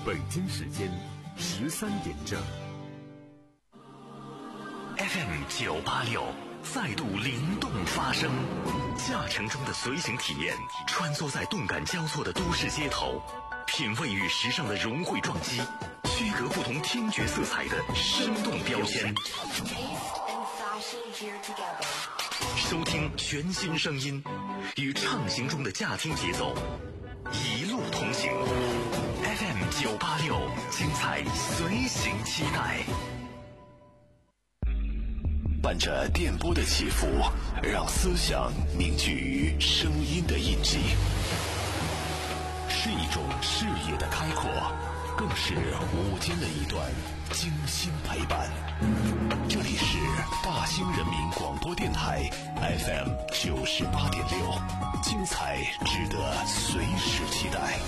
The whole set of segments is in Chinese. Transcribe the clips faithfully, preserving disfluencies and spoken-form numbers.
北京时间十三点整。 F M 九八六再度灵动发声，驾乘中的随行体验，穿梭在动感交错的都市街头，品味与时尚的融汇撞击，区隔不同听觉色彩的生动标签。收听全新声音，与畅行中的驾听节奏，一路同行。F M 九八六，精彩随行期待。 伴着电波的起伏，让思想凝聚于声音的印记，是一种视野的开阔，更是午间的一段精心陪伴。这里是大兴人民广播电台 F M 九十八点六，精彩值得随时期待。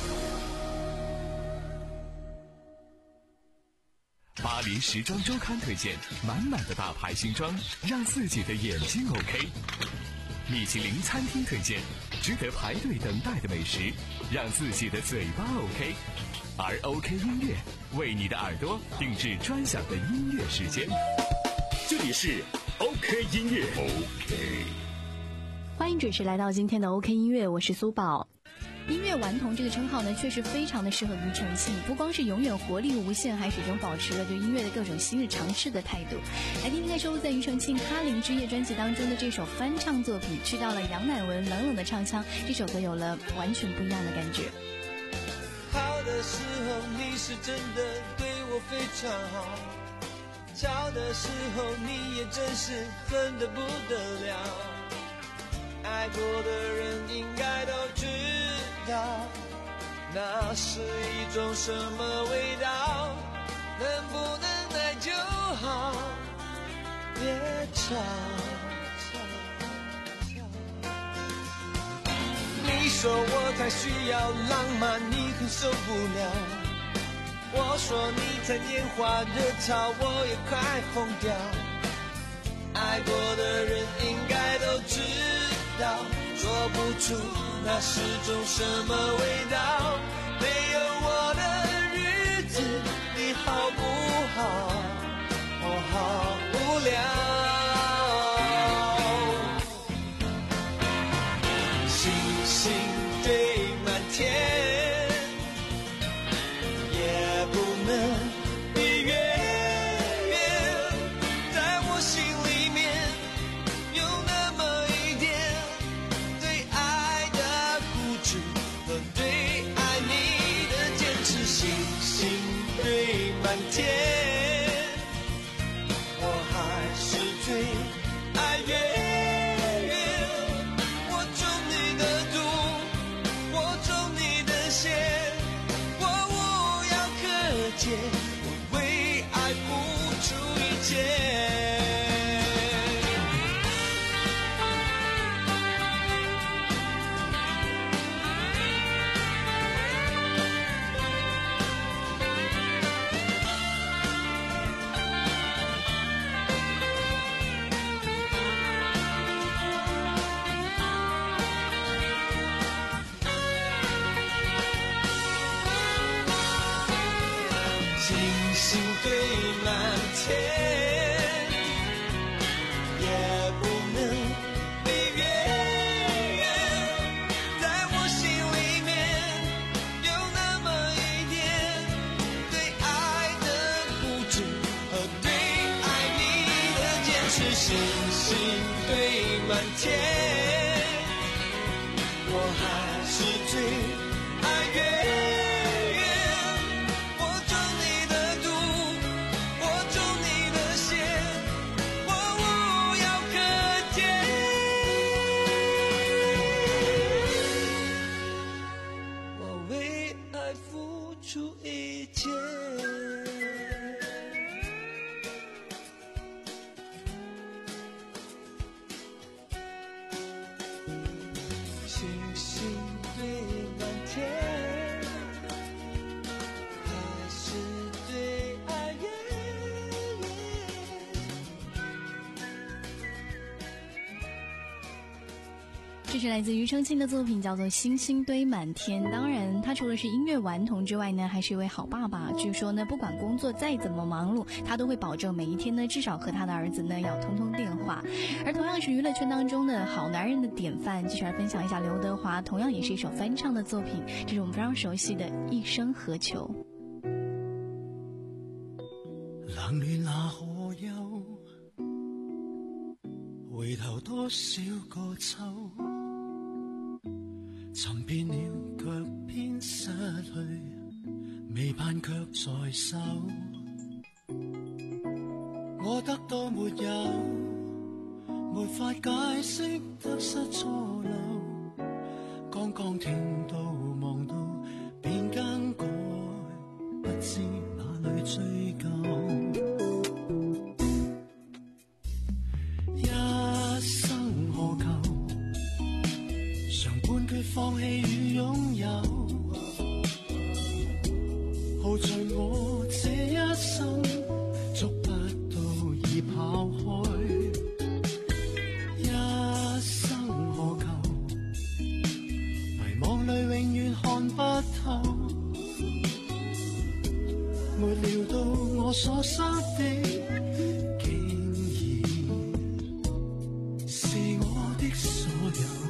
巴黎时装周刊推荐满满的大牌新装，让自己的眼睛 OK。米其林餐厅推荐值得排队等待的美食，让自己的嘴巴 OK。而 OK 音乐为你的耳朵定制专享的音乐时间。 这里是 OK 音乐 OK， 欢迎准时来到今天的 OK 音乐，我是苏宝。音乐顽童这个称号呢，确实非常的适合庾澄庆，不光是永远活力无限，还始终保持了对音乐的各种昔日尝试的态度。来听听看收录在庾澄庆《哈林之夜》专辑当中的这首翻唱作品，去到了杨乃文冷冷的唱腔，这首歌有了完全不一样的感觉。 好的时候你是真的对我非常好，巧的时候你也真是狠得不得了，爱过的人应该都知道，那是一种什么味道，能不能爱就好，别吵。你说我太需要浪漫，你很受不了，我说你太拈花惹草，我也快疯掉，爱过的人应该都知道，说不出那是种什么味道，没有我的日子你好不好？我好无聊。星星堆满天，也不能比月圆，在我心里面有那么一点对爱的固执和对爱你的坚持。星星堆满天，我还是最爱月圆，我中你的毒，我中你的邪，我无药可解，我为爱付出一切。星星堆满天，也不能比月圆，在我心里面有那么一点对爱的固执和对爱你的坚持。星星堆满天，我还是最爱月出一切。星星堆满天，还是对爱月圆。 这是来自庾澄庆的作品，叫做《星星堆满天》。当然他除了是音乐顽童之外呢，还是一位好爸爸。据说呢，不管工作再怎么忙碌，他都会保证每一天呢至少和他的儿子呢要通通电话。而同样是娱乐圈当中的好男人的典范，继续来分享一下刘德华，同样也是一首翻唱的作品，这是我们非常熟悉的《一生何求》。 冷暖那可休，回頭多少個秋，尋遍了卻偏失去，未盼卻在手。我得到沒有，沒法解釋得失錯漏，剛剛聽到望到便更改，不知哪裏追究。放棄與擁有，耗盡我這一生，捉不到已跑開。一生何求？迷惘裏永遠看不透，沒料到我所失的，竟然是我的所有。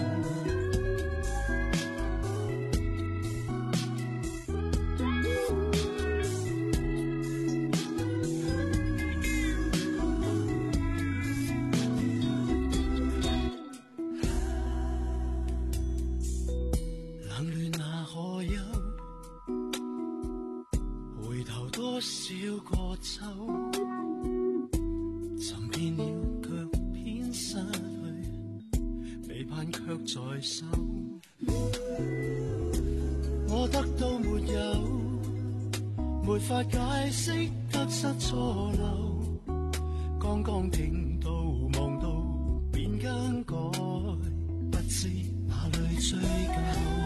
我得到沒有，沒法解釋得失錯漏，剛剛聽到望到便更改，不知哪裏追究。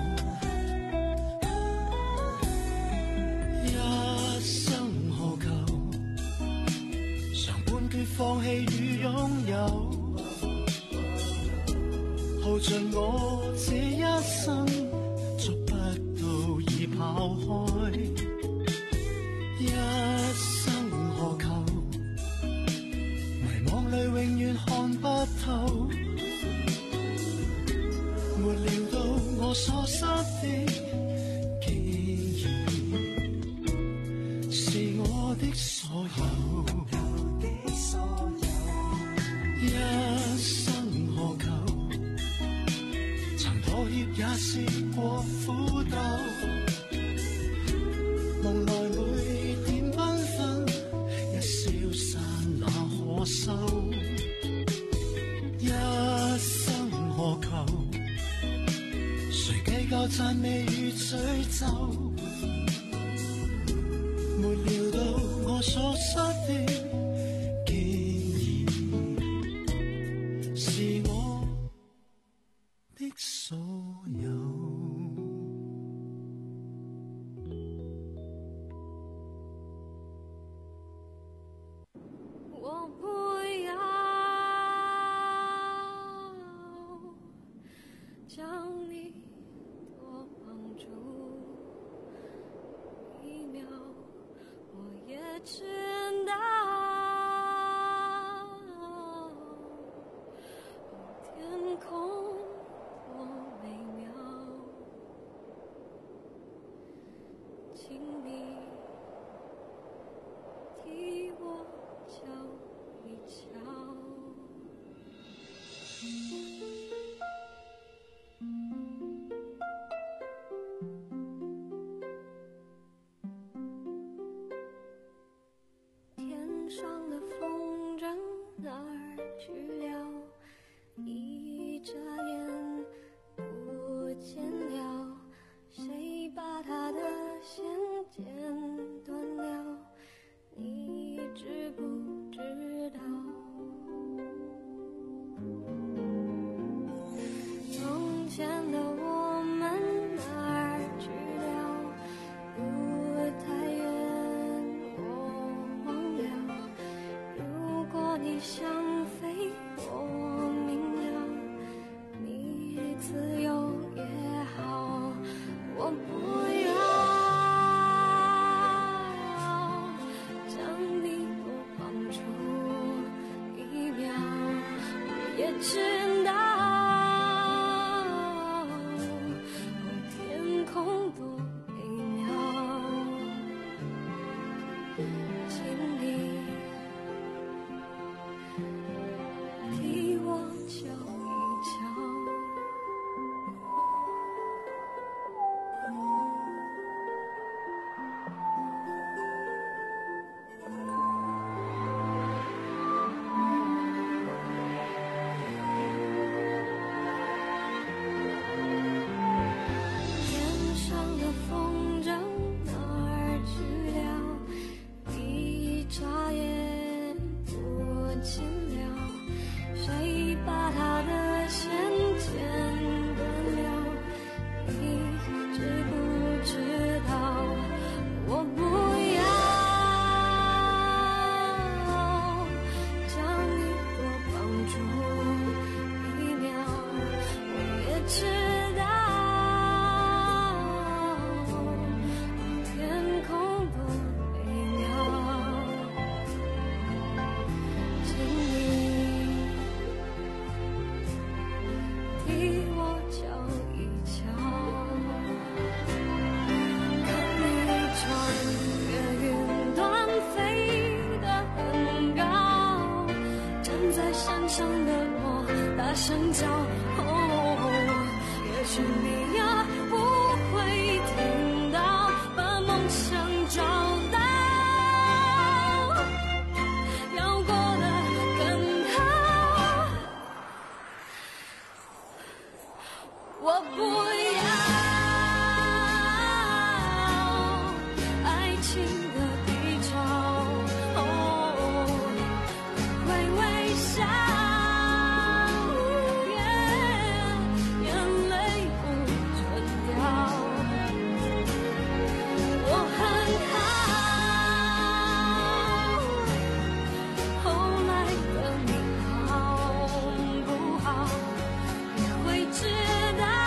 一生何求？常半決放棄與擁有，耗盡我這一生，捉不到已跑開。一生何求？迷惘裏永遠看不透，沒料到我所失的，竟然是我的所有。一生何求？妥協也試過苦鬥，夢來每點繽紛，一消散那可收。一生何求？誰計較讚美與詛咒？沒料到我所失的，竟然是我的所有。 我不要将你多绑住一秒，我也知道天空多美妙，请你替我瞧一瞧。天上的风筝哪儿去了？一眨眼不见了，谁把它的线剪断了？你知不知道？从前的我们哪儿去了？不太远，我忘了。如果你想飞，我明了，你声叫。哦，也许你呀不会听到，把梦想找到，要过得更好。我不要爱情的低潮，哦，会微笑，眼泪不准掉。我很好，后来的你好不好，你会知道。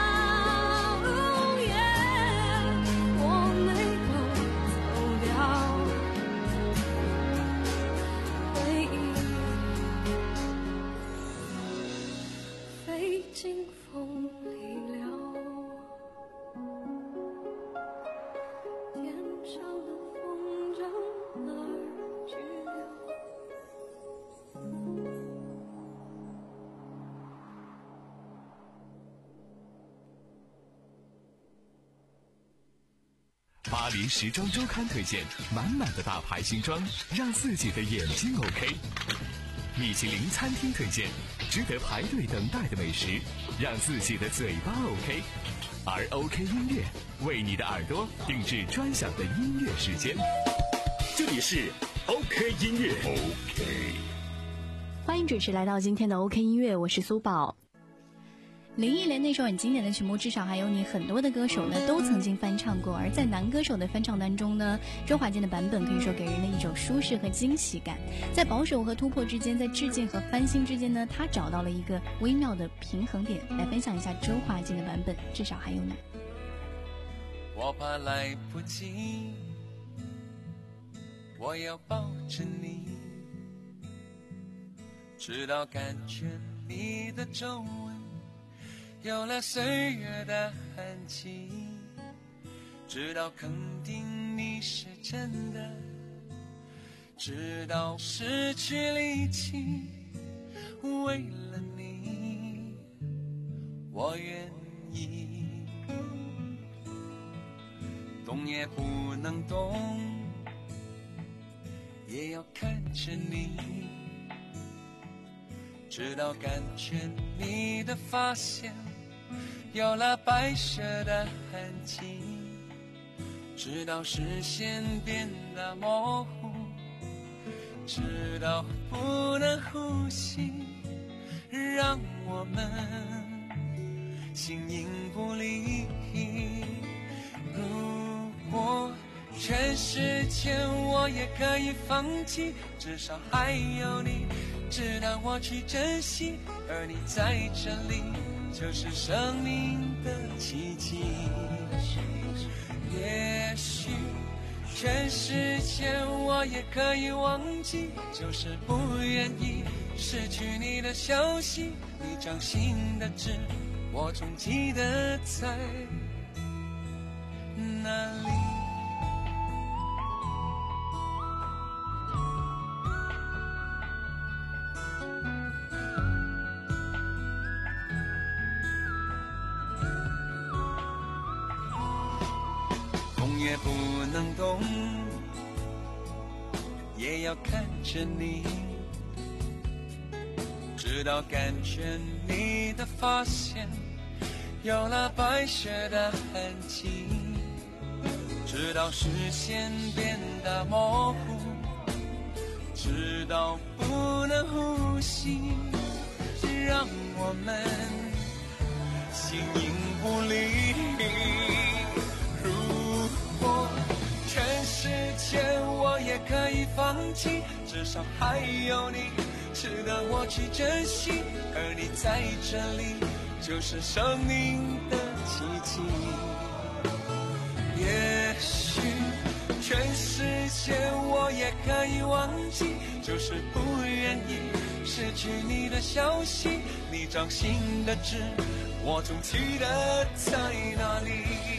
经风里了，天上的风筝哪儿去了？ 巴黎时装周刊推荐满满的大牌新装，让自己的眼睛 OK。米其林餐厅推荐值得排队等待的美食，让自己的嘴巴 OK。而 OK 音乐为你的耳朵定制专享的音乐时间。 这里是 OK 音乐 OK， 欢迎准时来到今天的 OK 音乐，我是苏宝。林忆莲那首很经典的曲目，至少还有你，很多的歌手呢都曾经翻唱过。而在男歌手的翻唱当中呢，周华健的版本可以说给人的一种舒适和惊喜感，在保守和突破之间，在致敬和翻新之间呢，他找到了一个微妙的平衡点。来分享一下周华健的版本，至少还有你。 我怕来不及，我要抱着你，直到感觉你的皱纹有了岁月的痕迹，直到肯定你是真的，直到失去力气，为了你我愿意，动也不能动，也要看着你，直到感觉你的发线有了白色的痕迹，直到视线变得模糊，直到不能呼吸，让我们形影不离。如果全世界我也可以放弃，至少还有你值得我去珍惜，而你在这里就是生命的奇迹。也许全世界我也可以忘记，就是不愿意失去你的消息，你掌心的痣我总记得在哪里。也不能动，也要看着你，直到感觉你的发线有了白雪的痕迹，直到视线变得模糊，直到不能呼吸，让我们形影不离。全世界我也可以放弃，至少还有你值得我去珍惜，而你在这里就是生命的奇迹。也许全世界我也可以忘记，就是不愿意失去你的消息，你掌心的痣我总记得在哪里。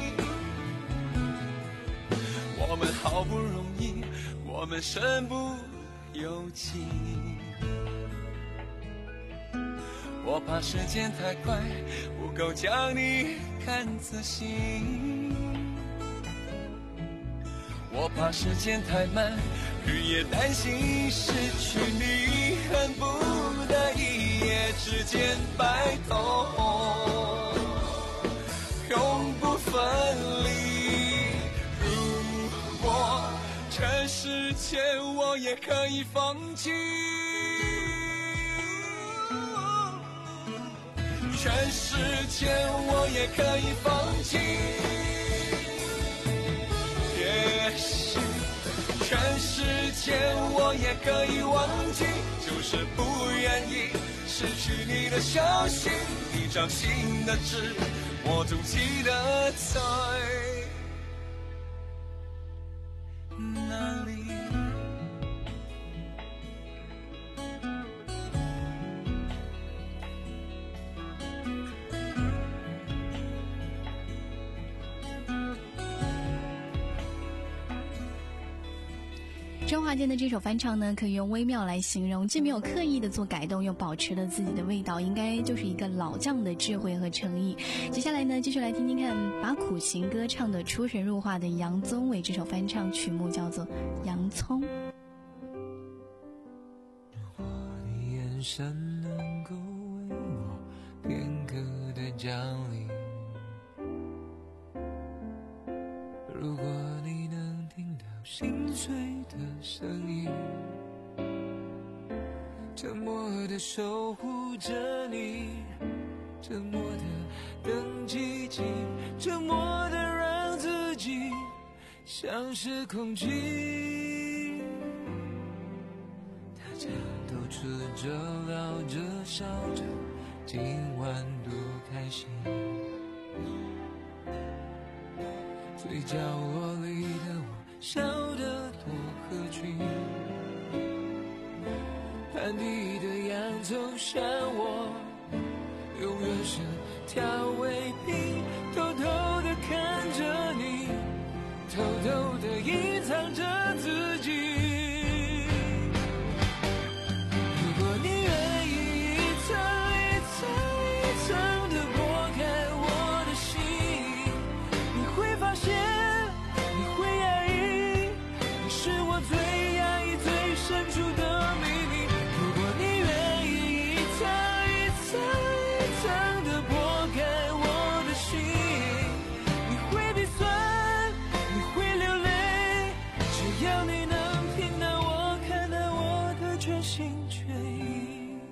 我们好不容易，我们身不由己， 我怕时间太快，不够将你看仔细。我怕时间太慢，日夜担心失去你，恨不得一夜之间白头，永不分离。如果全世界我也可以放弃，全世界我也可以放弃，也许全世界我也可以忘记，就是不愿意失去你的消息，一张新的纸我总记得在哪里。 周华健的这首翻唱呢，可以用微妙来形容，既没有刻意的做改动，又保持了自己的味道，应该就是一个老将的智慧和诚意。接下来呢，继续来听听看把苦情歌唱的出神入化的杨宗纬这首翻唱曲目叫做《洋葱》。 如果你眼神能够为我片刻的降临，如果你能听到心碎的声音，沉默的守护着你，沉默的等奇迹，沉默的让自己像是空气。大家都吃着聊着笑着，今晚多开心，最角落里的我笑得多合群，盘底的洋葱像我永远是调味品，偷偷地看着你，偷偷地隐藏着自己。如果你愿意一层一层一层地剥开我的心，你会发现你会压抑，你是我最压抑最深处的秘密。如果你愿意一层一层一层地剥开我的心，你会鼻酸，你会流泪，只要你能听到我，看到我的全心全意。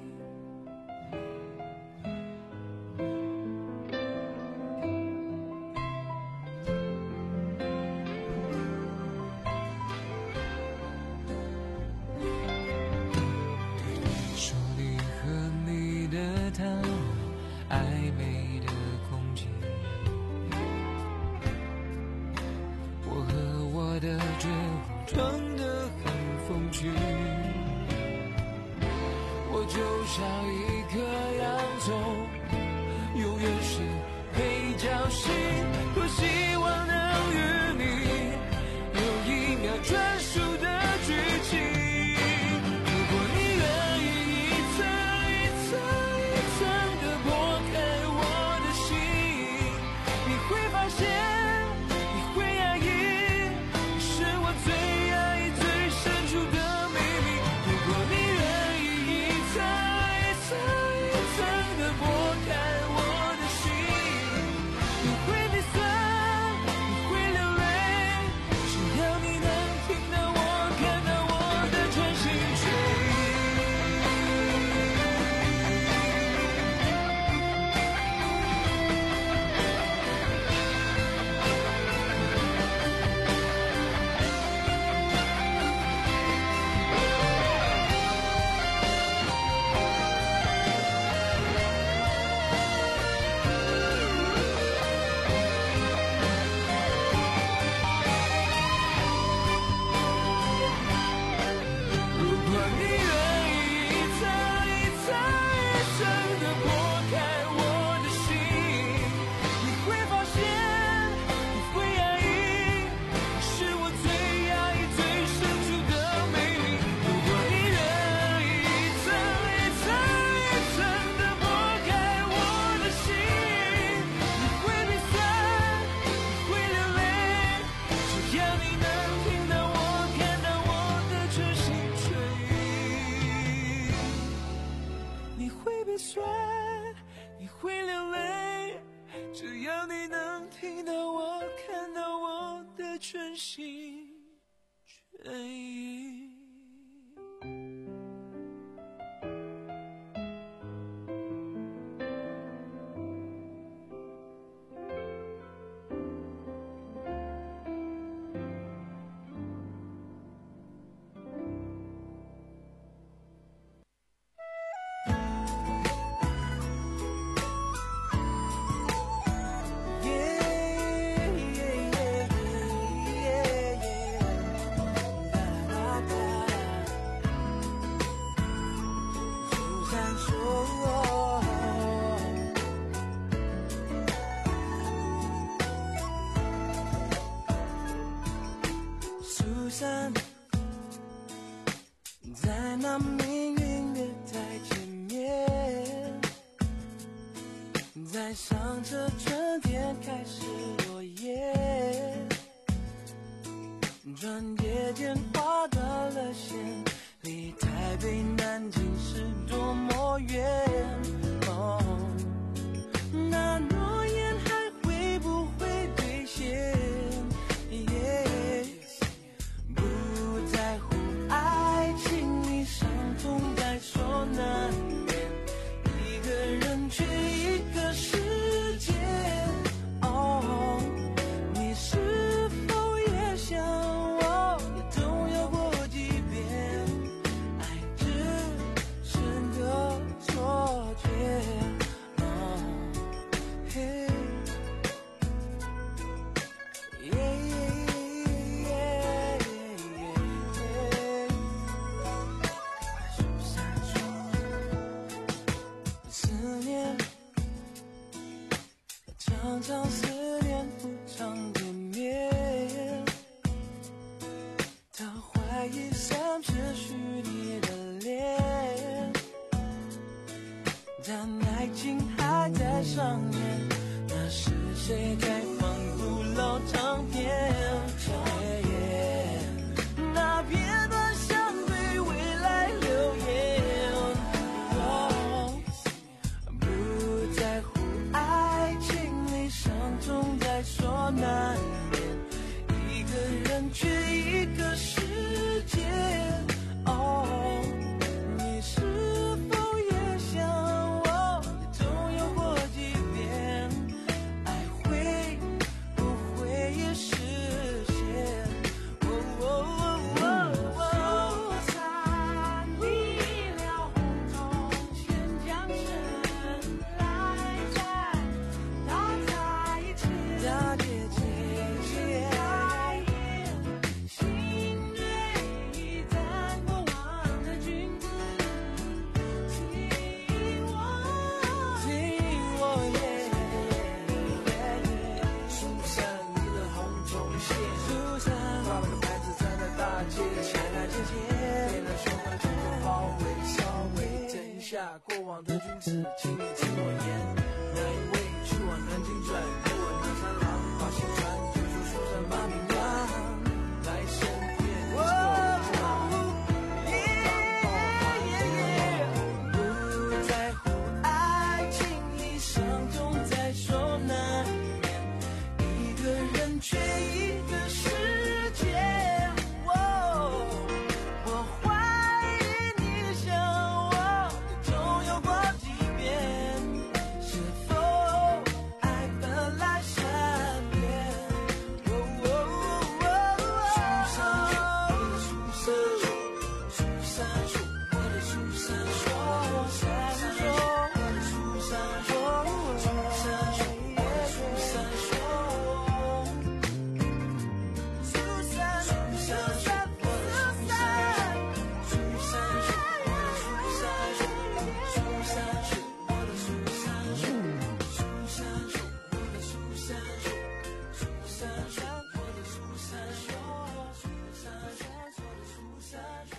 说你和你的他，暧昧的空气，我和我的绝望装得很风趣，我就像一颗洋葱，永远是配角戏，多希望能与你有一秒专属的剧情。如果你愿意一层一层一层地剥开我的心，你会发现你会压抑，你是我最压抑最深处的秘密。如果你愿意一层一层一层地剥全心全意。在那命运月台前面，在上着春天开始落叶，转眼间划断了线，离台北南京是多么远。哦，那诺言还会不会兑现？难免一个人去一个世界。哦，你是否也像我，也动摇过几遍？爱只是个错觉。哦，嘿，耶耶耶耶耶。思念，常常思念不常见面。他怀疑三是虚拟的脸，但爱情还在上演。那是谁开放古老唱片？那片段像对未来留言。总在说难免一个人去一个世界。哦，你是否也像我，也总有过几遍？爱会不会也实现？哦哦哦哦，疏散你了红中千江神来在大彩大姐姐爱也心蕊已淡过往的君子，听我听我耶耶耶，疏散你的红中线，疏散挂了个牌子站在大街，前来接见，别人说话就做包围，稍微等一下，过往的君子，请你听我言，那一位去往南京转，给我拿三郎，把新传，就说书山把名扬，来身边走过，不在乎爱情，一生中在说难免，一个人去一个世界。我怀疑你像我，总有过几遍，是否爱本来善变？疏散树，我的疏散树，疏散树，我的疏散树，疏散树，我的疏散树，疏散树，疏散树，我的疏散树，疏散树，我的疏散树，疏散树，我的疏散树，疏散树，我的疏散树，疏散树，我的疏散树。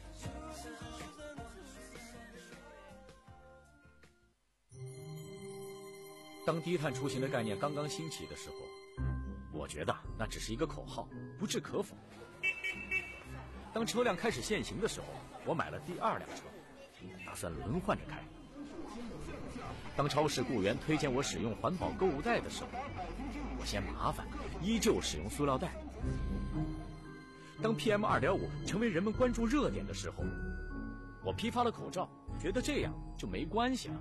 当低碳出行的概念刚刚兴起的时候，我觉得那只是一个口号，不置可否。当车辆开始限行的时候，我买了第二辆车，打算轮换着开。当超市雇员推荐我使用环保购物袋的时候，我嫌麻烦，依旧使用塑料袋， 当 P M 二点五 成为人们关注热点的时候，我批发了口罩，觉得这样就没关系了。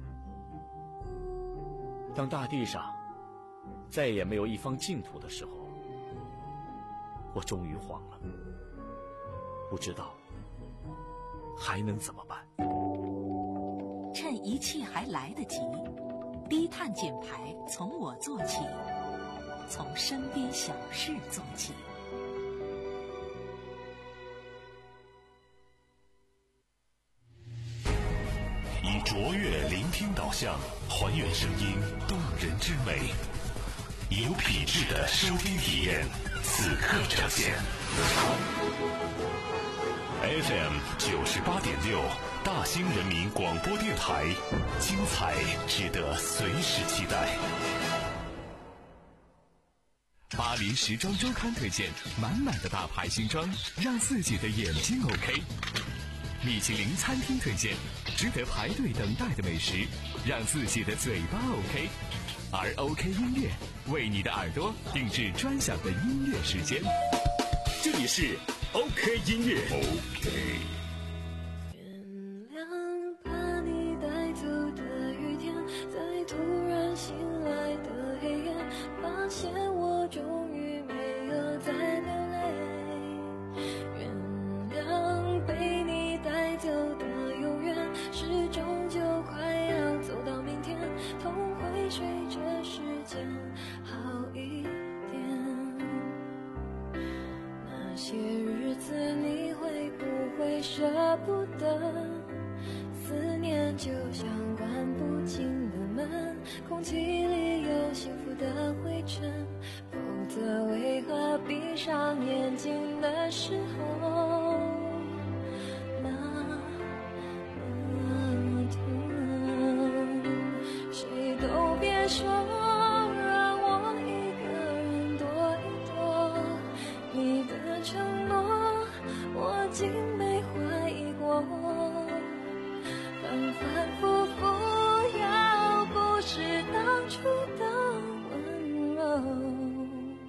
当大地上再也没有一方净土的时候，我终于慌了，不知道还能怎么办。 趁一切还来得及，低碳减排从我做起，从身边小事做起。 以卓越聆听导向，还原声音动人之美，以有品质的收听体验，此刻呈现。F M 九十八点六，大兴人民广播电台，精彩值得随时期待。 巴黎时装周刊推荐满满的大牌新装，让自己的眼睛 OK。米其林餐厅推荐值得排队等待的美食，让自己的嘴巴 OK。而 OK 音乐为你的耳朵定制专享的音乐时间。 这里是 OK 音乐。OK。 原谅把你带走的雨天，在突然醒来的黑夜，发现我终于没有再流泪。原谅被你带走的永远，是终究快要走到明天，痛会随着时间好一点。那些日子你会不会舍不得？思念就像关不紧的门，空气里有幸福的灰尘，否则为何闭上眼睛的时候那么痛？谁都别说让我一个人躲一躲，你的承诺我竟没怀疑过，反反复复，要不是当初的温柔，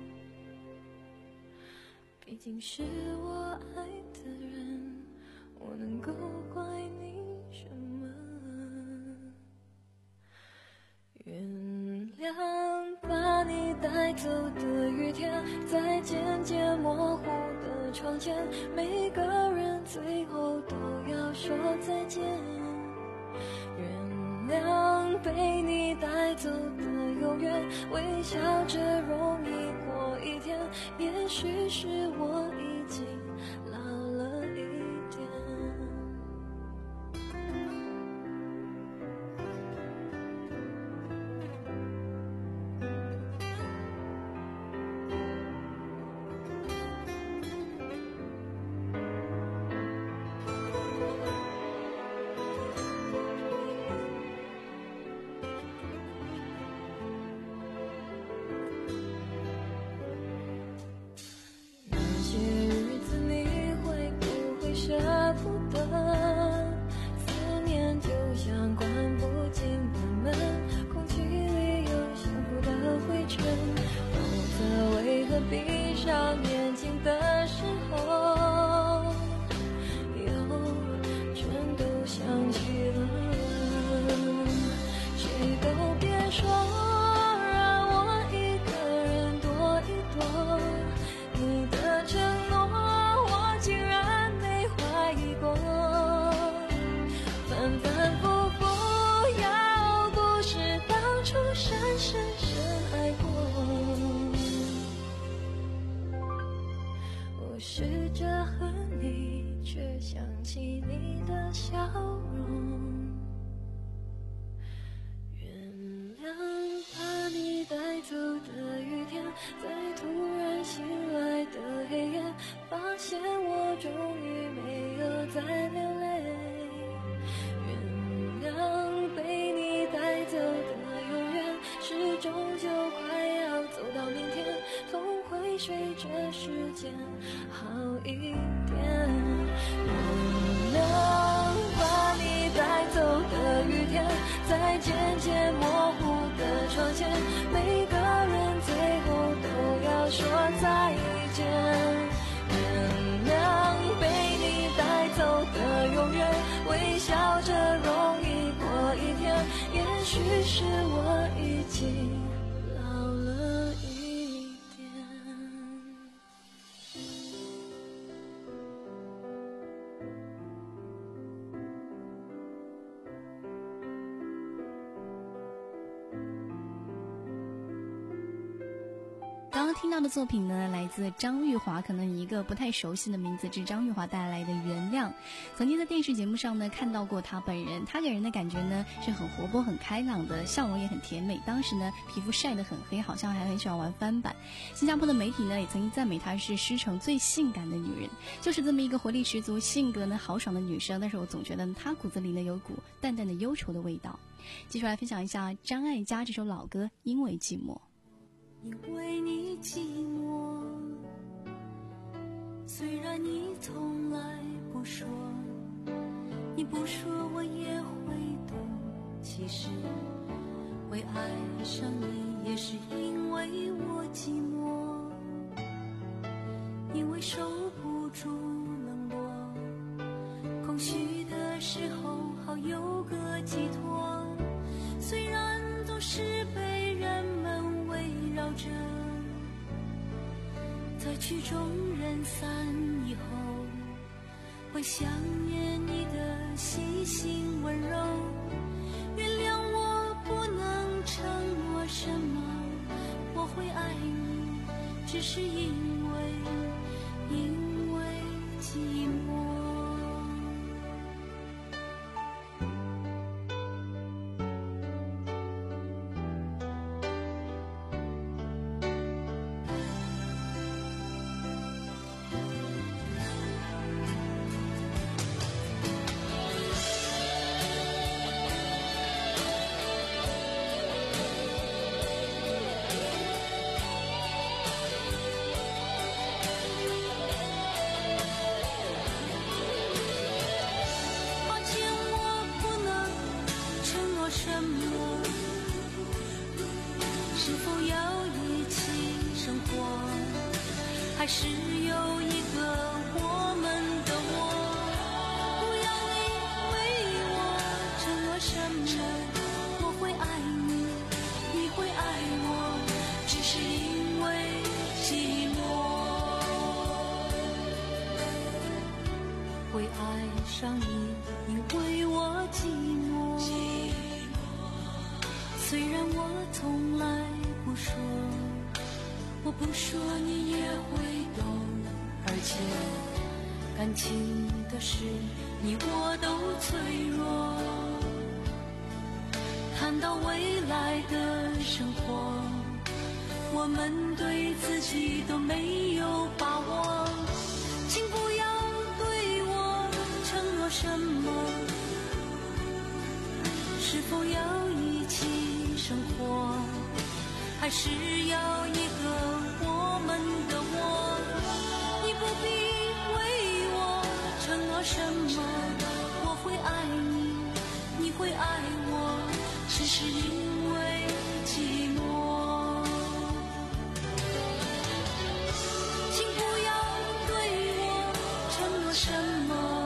毕竟是我爱的人，我能够怪你什么？原谅把你带走的雨天，在渐渐模糊的窗前，每个人最后都要说再见。原谅被你带走的永远，微笑着容易过一天，也许是我已经老了一点。闭上眼睛的时候，又全都想起了。谁都别说让我一个人躲一躲，你的承诺我竟然没怀疑过，反反复复，要不是当初深深深爱过，我试着和你，却想起你的笑容。原谅把你带走的雨天，在突然醒来的黑夜，发现我终于没有再流泪。原谅被你带走的永远，是终究快要走到明天，痛会随着时间好一点。原谅把你带走的雨天，在渐渐模糊的窗前，每个人最后都要说再见。 刚听到的作品呢，来自张玉华，可能一个不太熟悉的名字，是张玉华带来的《原谅》。曾经在电视节目上呢看到过他本人，他给人的感觉呢是很活泼、很开朗的，笑容也很甜美。当时呢皮肤晒得很黑，好像还很喜欢玩翻版。新加坡的媒体呢也曾经赞美她是狮城最性感的女人，就是这么一个活力十足、性格呢豪爽的女生。但是我总觉得她骨子里呢有股淡淡的忧愁的味道。继续来分享一下张艾嘉这首老歌《因为寂寞》。 因为你寂寞，虽然你从来不说，你不说我也会懂，其实会爱上你也是因为我寂寞，因为受不住冷落，空虚的时候好有个寄托，虽然总是被人们围绕着，在曲终人散以后，会想念你的细心温柔。原谅我不能承诺什么，我会爱你，只是因为因为寂寞。还是有一个我们的我，不要你为我承诺什么，我会爱你，你会爱我，只是因为寂寞，会爱上你，因为我寂寞，虽然我从来不说，我不说你也会懂，而且感情的事你我都脆弱，谈到未来的生活，我们对自己都没有把握，请不要对我承诺什么，是否要一起生活，还是要一个我们的我，你不必为我承诺什么，我会爱你，你会爱我，只是因为寂寞，请不要对我承诺什么，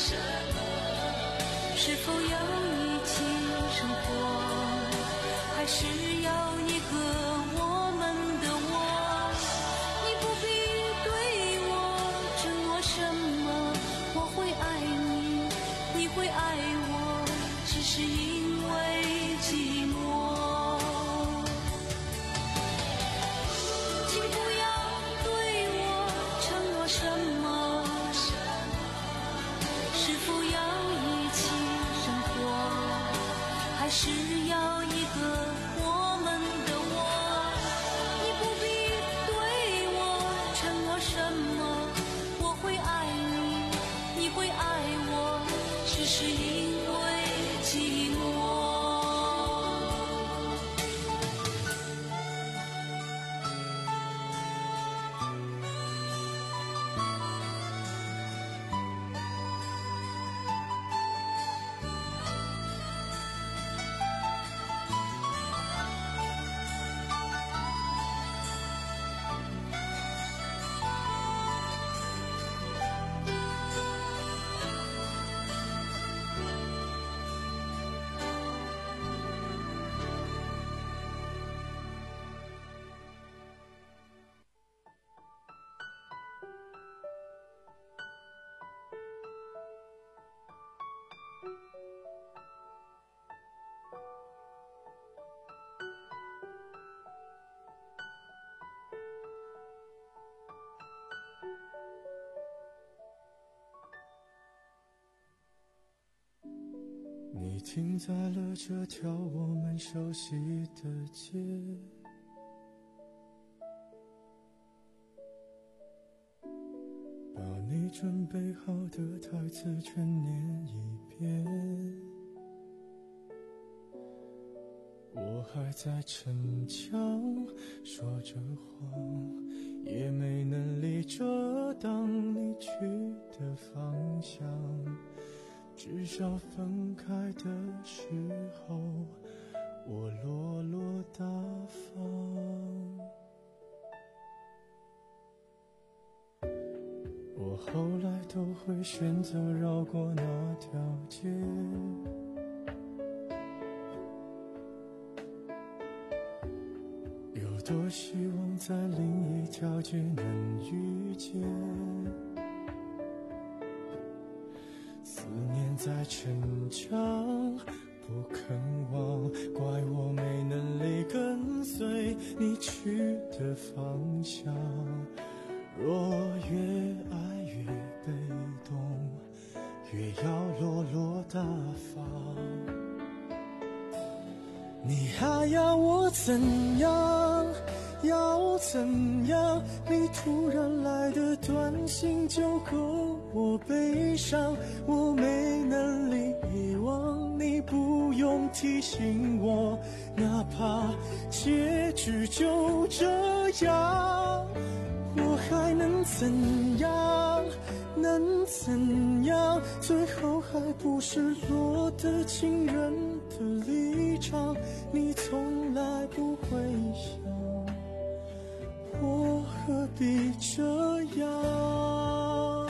是否要一起生活，还是要一个我们的我，你不必对我承诺什么，我会爱你，你会爱我，只是因为寂寞，请不要对我承诺什么，是否要一起生活，还是要一个我你停在了这条我们熟悉的街，把你准备好的台词全念一遍。我还在逞强说着谎，也没能力遮挡你去的方向，至少分开的时候我落落大方。我后来都会选择绕过那条街，有多希望在另一条街能遇见，思念在逞强不肯忘，怪我没能力跟随你去的方向，若越爱越被动，越要落落大方。你还要我怎样？要怎样？你突然来的短信就够我悲伤，我没能力遗忘，你不用提醒我，哪怕结局就这样，我还能怎样？能怎样？最后还不是落得情人的立场，你从来不会想，我何必这样？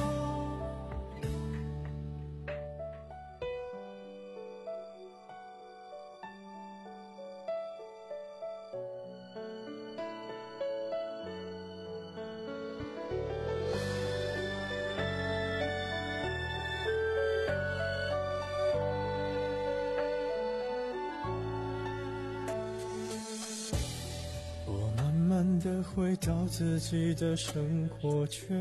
慢慢地回到自己的生活圈，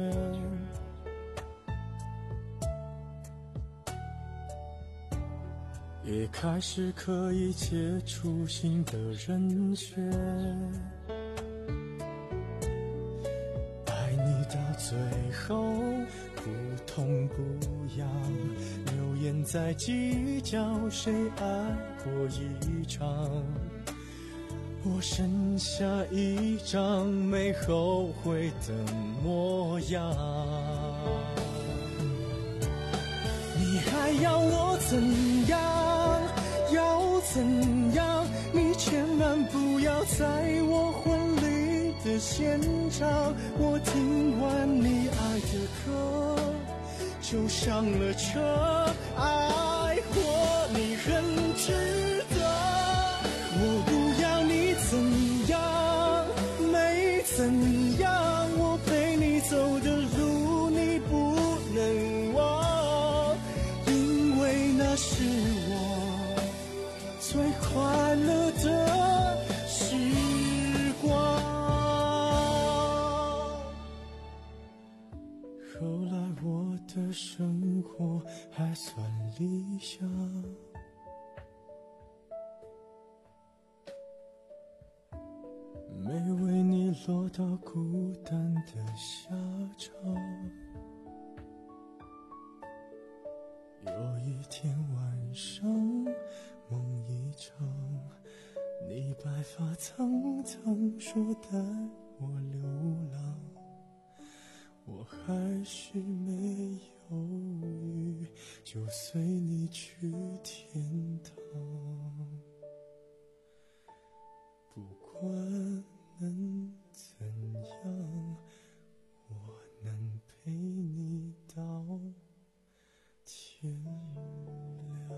也开始可以接触新的人选，爱你到最后不痛不痒，流言在计较谁爱过一场，我剩下一张没后悔的模样。你还要我怎样？要怎样？你千万不要在我婚礼的现场，我听完你爱的歌就上了车，爱过你很值得，我不要你怎样，没怎样，我陪你走的路你不能忘，因为那是我最快乐的时光。后来我的生活还算理想，没为你落到孤单的下场。有一天晚上梦一场，你白发苍苍说带我流浪，我还是没犹豫就随你去天堂，不管能怎样，我能陪你到天亮。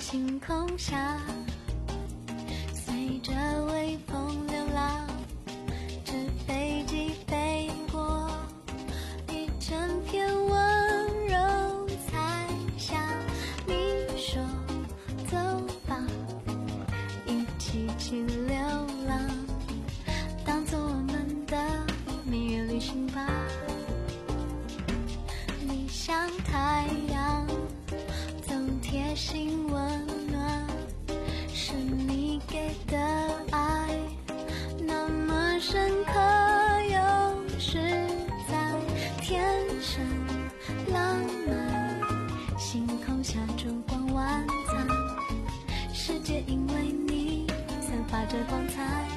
星空下，随着微风流浪，纸飞机飞过一整片温柔彩霞。你说走吧，一起去流浪，当作我们的蜜月旅行吧。你像太阳，总贴心温暖，是你给的爱，那么深刻又实在，天生浪漫。星空下烛光晚餐，世界因为你散发着光彩，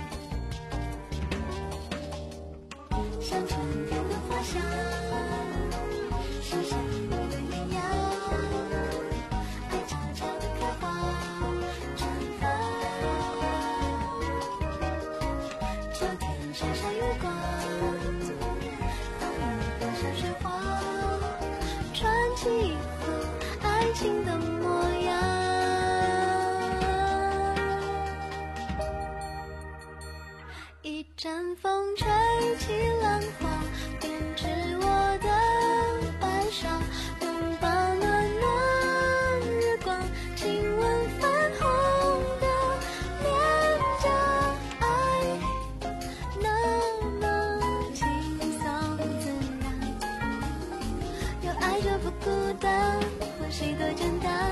像春天的花香，是夏日的艳阳，爱悄悄地开花绽放。秋天闪闪月光，冬夜放下雪花，传奇一幅爱情的模样。一阵风吹起浪花，编织我的白纱，拥抱暖暖日光，亲吻泛红的脸颊，爱那么轻松自然，有爱就不孤单，呼吸多简单。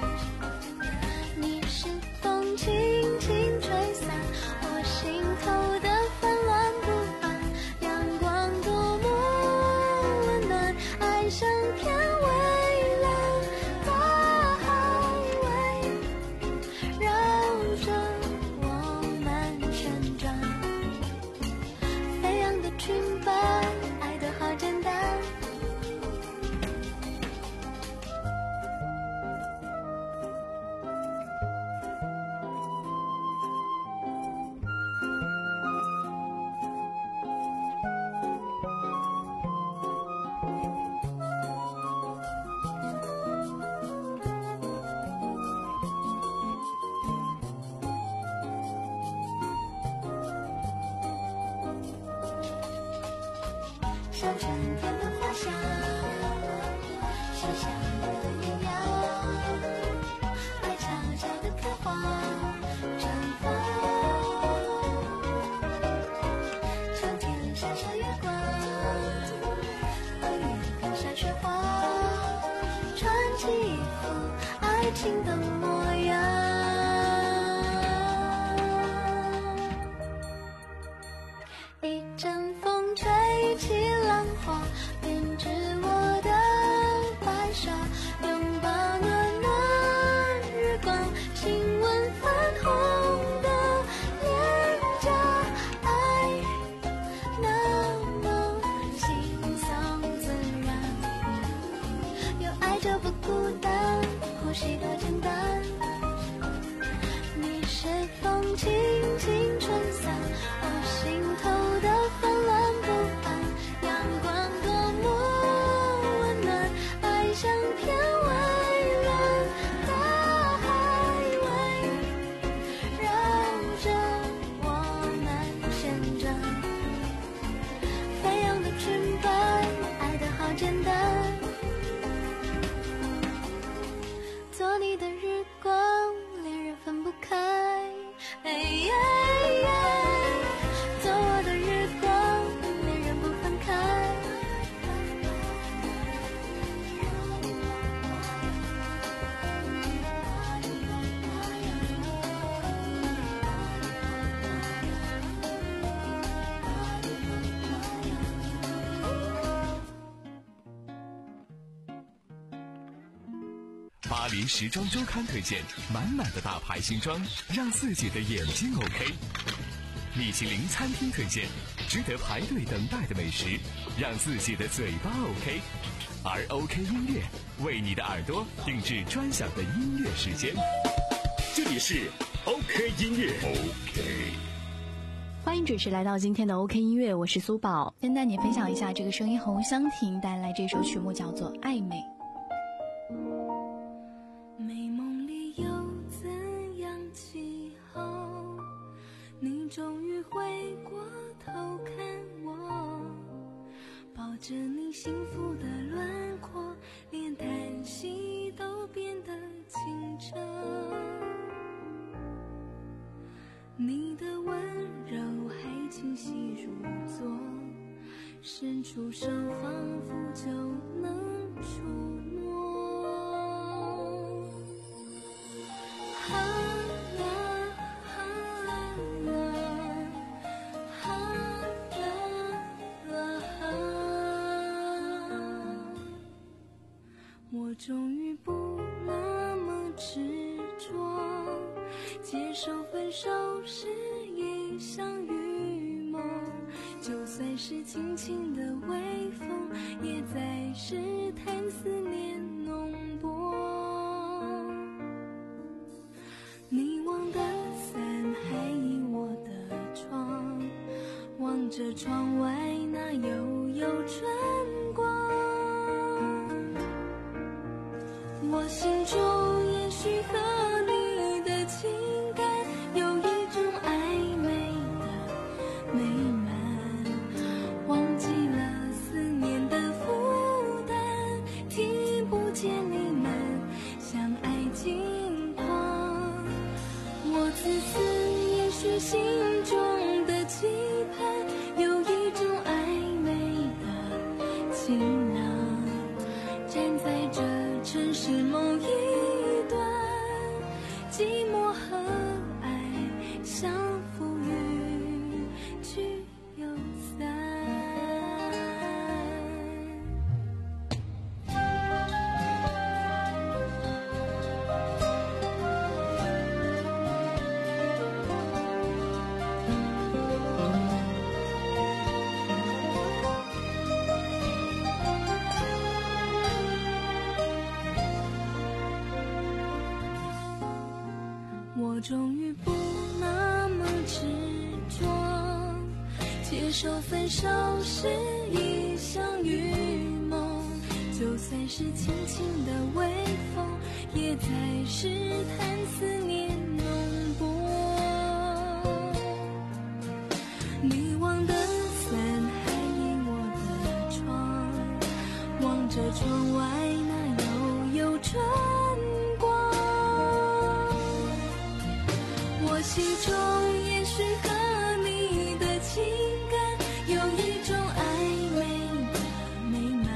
你是风轻轻吹散我心头的纷乱不安，阳光多么温暖，爱像片蔚蓝大海围绕着我们旋转，飞扬的裙摆，爱得好简单。像春天的花香，是夏日的艳阳，爱悄悄地开花绽放。秋天闪闪月光，冬夜放下雪花，传奇一幅爱情的模样。一阵风吹起浪花，编织我的白纱，拥抱暖暖日光，亲吻泛红的脸颊，爱那么轻松自然，有爱就不孤单，呼吸多简单。你是风轻轻吹散我心头的纷乱不安，阳光多么温暖，爱像片蔚蓝大海围绕着我们旋转，飞扬的裙摆，爱得好简单。做你的日光，恋人分不开，哎耶耶，做我的日光，恋人不分开。 巴黎时装周刊推荐满满的大牌新装，让自己的眼睛 OK。米其林餐厅推荐值得排队等待的美食，让自己的嘴巴 OK。而 OK 音乐为你的耳朵定制专享的音乐时间。 这里是 OK 音乐 OK。 欢迎准时来到今天的 OK 音乐，我是苏宝，跟带你分享一下这个声音洪湘婷带来这首曲目叫做《暧昧》。 美梦里有出手仿佛就能触摸。啊啦啊啦啊啦啊，我终于不那么执着，接受分手是一场雨梦，就算是轻轻的微风，也在试探思念浓薄。你忘的伞还倚我的窗，望着窗外那悠悠春光。我心中也许和你的情感有一种暧昧的美满，忘记了思念的负担，听不见你们相爱近况。我自私，也许心中的期盼有一种暧昧的情囊，站在这城市某一端，寂寞和爱相扶与聚又散。我终于不那么执着，接受分手是一场雨梦，就算是轻轻的微风，也在试探思念浓薄。你忘的伞还倚我的窗，望着窗外那悠悠春光。我心中也许和你的情感有一种暧昧的美满，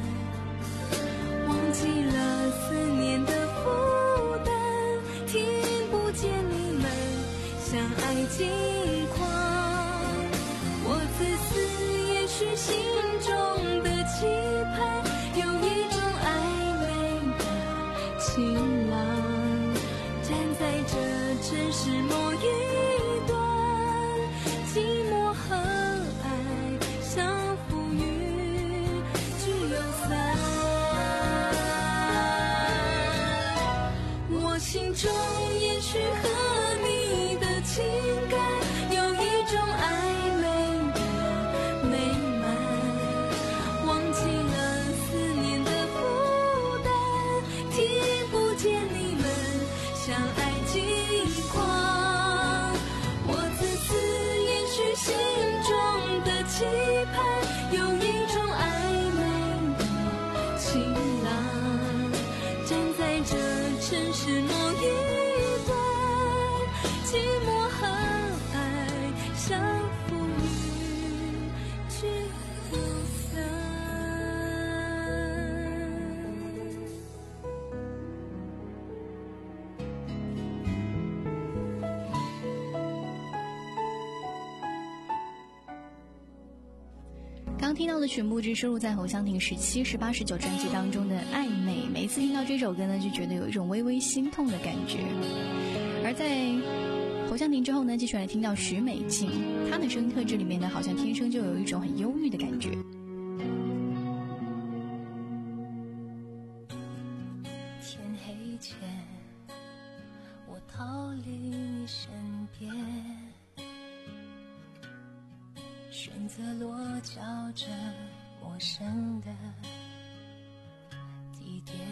忘记了思念的负担，听不见你们相爱近况。我自私，也许心中的期盼有一种暧昧的情郎，站在这城市某一端，寂寞和爱相扶与聚又散。我心中也许和你的情感有一种暧昧的美满，忘记了思念的负担，听不见你们相爱近况。我自私，也许心中的期盼有一种暧昧的情郎，站在这城市某一端，寂寞和爱相扶与聚又散。 刚听到的曲目是收录在侯湘婷十七、十八、十九专辑当中的《暧昧》，每一次听到这首歌呢，就觉得有一种微微心痛的感觉。而在侯湘婷之后呢，继续来听到许美静，她的声音特质里面呢，好像天生就有一种很忧郁的感觉。 天黑前，我逃离你身边，选择落脚这陌生的地点，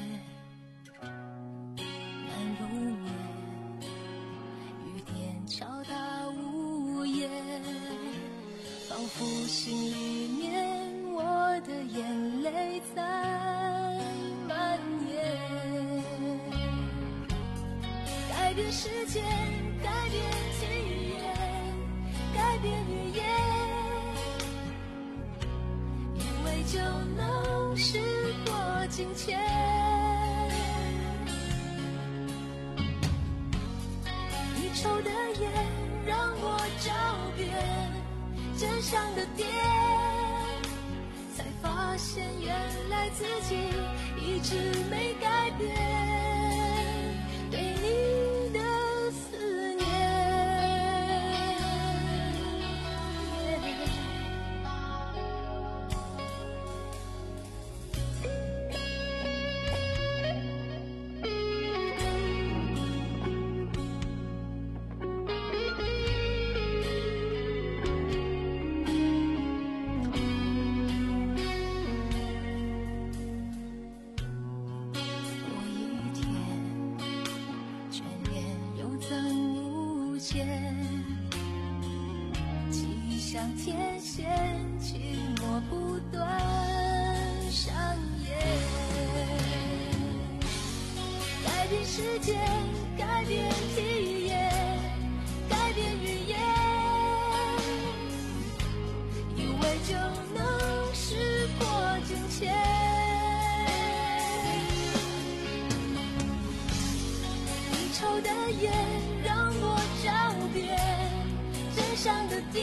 难入眠，雨点敲打屋檐，仿佛心里面我的眼泪在蔓延，改变世界，改变体验，改变语言，也就能时过境迁。你抽的烟让我找遍真相的点，才发现原来自己一直没改变对你的思念。天线轻抹不断上演，改变时间，改变体验，改变语言，以为就能时过境迁。你抽的烟让我找遍真相的点，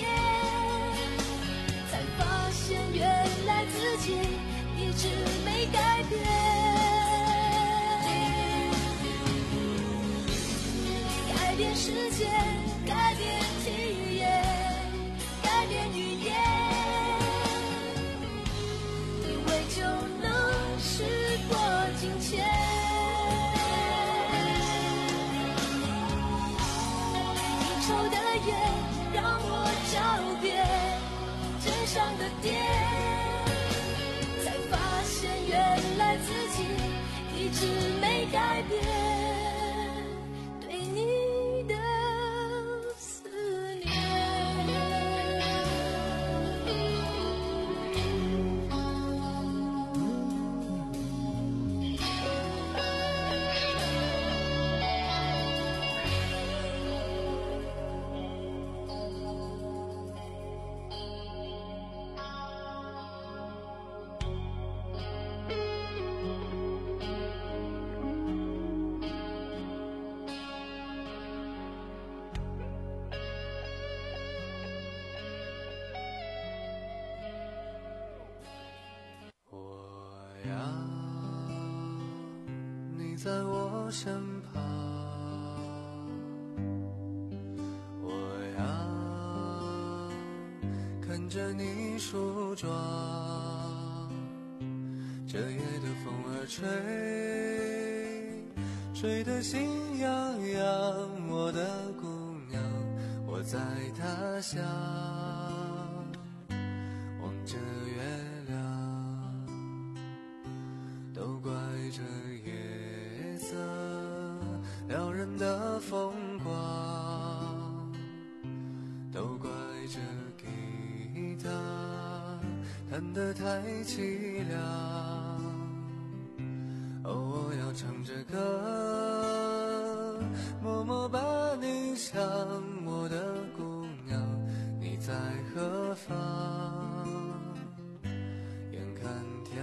发现原来自己一直没改变。改变时间，改变体验，改变语言，以为就能时过境迁。你抽的烟让我找遍真相的点，才发现原来自己一直没改变对你的思念。 在我身旁，我要看着你梳妆，这夜的风儿吹，吹得心痒痒，我的姑娘，我在他乡望着月亮，都怪这夜撩人的风光，都怪这吉他弹得太凄凉。哦，我要唱着歌，默默把你想，我的姑娘，你在何方？眼看天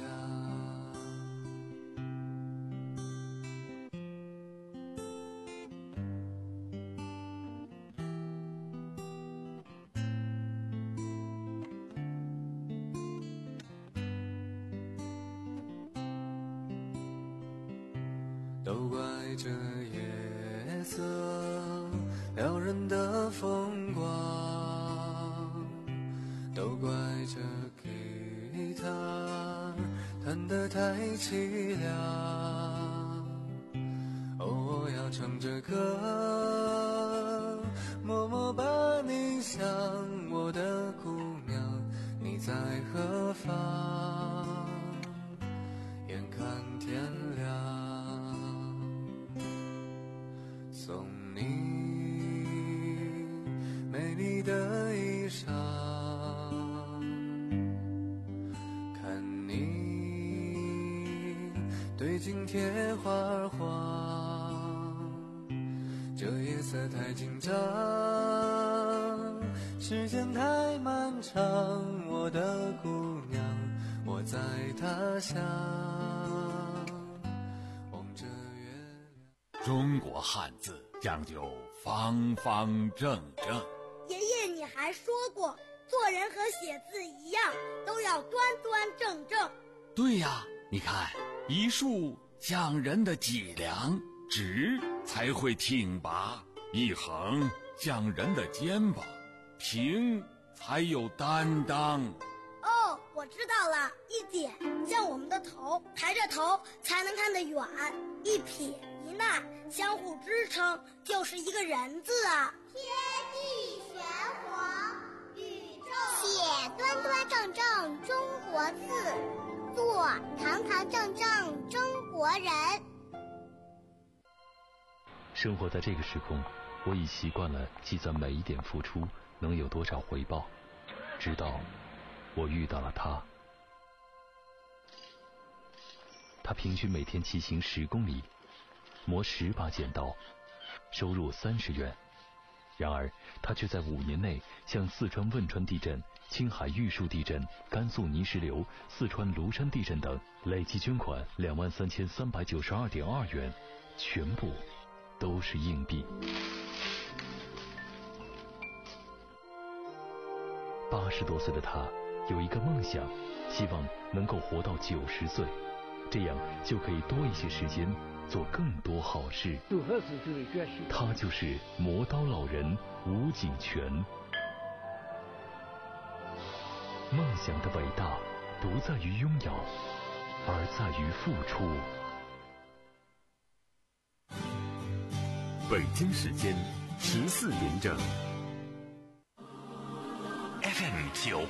都怪这夜色撩人的风光，都怪这吉他弹得太凄凉。哦，我要唱着歌，默默把你想，我的姑娘，你在何方？眼看天亮，送你美丽的衣裳，看你对镜贴花黄，这夜色太紧张，时间太漫长，我的姑娘， 我在他乡望着月亮。 中国汉字讲究方方正正。 爷爷，你还说过，做人和写字一样，都要端端正正。 对呀，你看，一竖像人的脊梁，直才会挺拔；一横像人的肩膀，平才有担当。 哦，我知道了，一点像我们的头，抬着头才能看得远；一撇一捺相互支撑，就是一个人字啊。 天地玄黄，宇宙写端端正正中国字，做堂堂正正中国人。 生活在这个时空，我已习惯了计算每一点付出能有多少回报，直到我遇到了他。他平均每天骑行十公里，磨十把剪刀，收入三十元。然而他却在五年内向四川汶川地震、青海玉树地震、甘肃泥石流、四川庐山地震等累计捐款两万三千三百九十二点二元，全部都是硬币。八十多岁的他有一个梦想，希望能够活到九十岁，这样就可以多一些时间做更多好事。他就是磨刀老人吴景全。梦想的伟大不在于拥有，而在于付出。 北京时间十四点整。 F M 九